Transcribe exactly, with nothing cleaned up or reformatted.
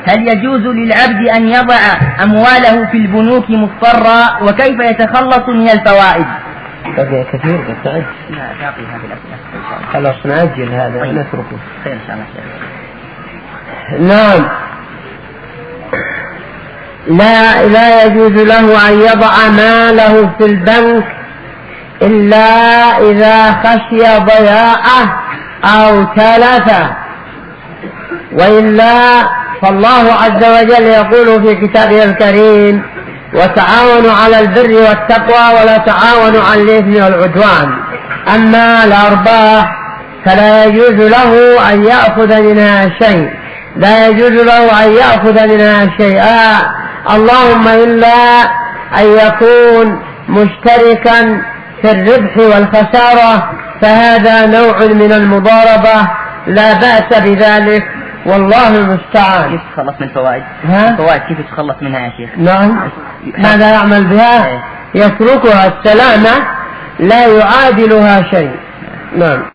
هل يجوز للعبد أن يضع أمواله في البنوك مضطرا؟ وكيف يتخلص من الفوائد؟ بقي كثير بالتعب. لا باقي هذه الأسئلة. خلاص نأجل هذا. طيب. نتركه. خير إن شاء الله. نعم. لا لا يجوز له أن يضع ماله في البنك إلا إذا خشي ضياعه أو تلفه، وإلا فالله عز وجل يقول في كتابه الكريم: وتعاونوا على البر والتقوى ولا تعاونوا على الإثم والعدوان. أما الأرباح فلا يجوز له أن يأخذ منها شيء، لا يجوز له أن يأخذ منها شيئا، اللهم إلا أن يكون مشتركا في الربح والخسارة، فهذا نوع من المضاربة لا بأس بذلك، والله المستعان. كيف تتخلص من الفوائد؟ ها؟ الفوائد كيف تتخلص منها يا شيخ؟ نعم. ماذا يعمل بها؟ يتركها السلامة، لا يعادلها شيء. نعم.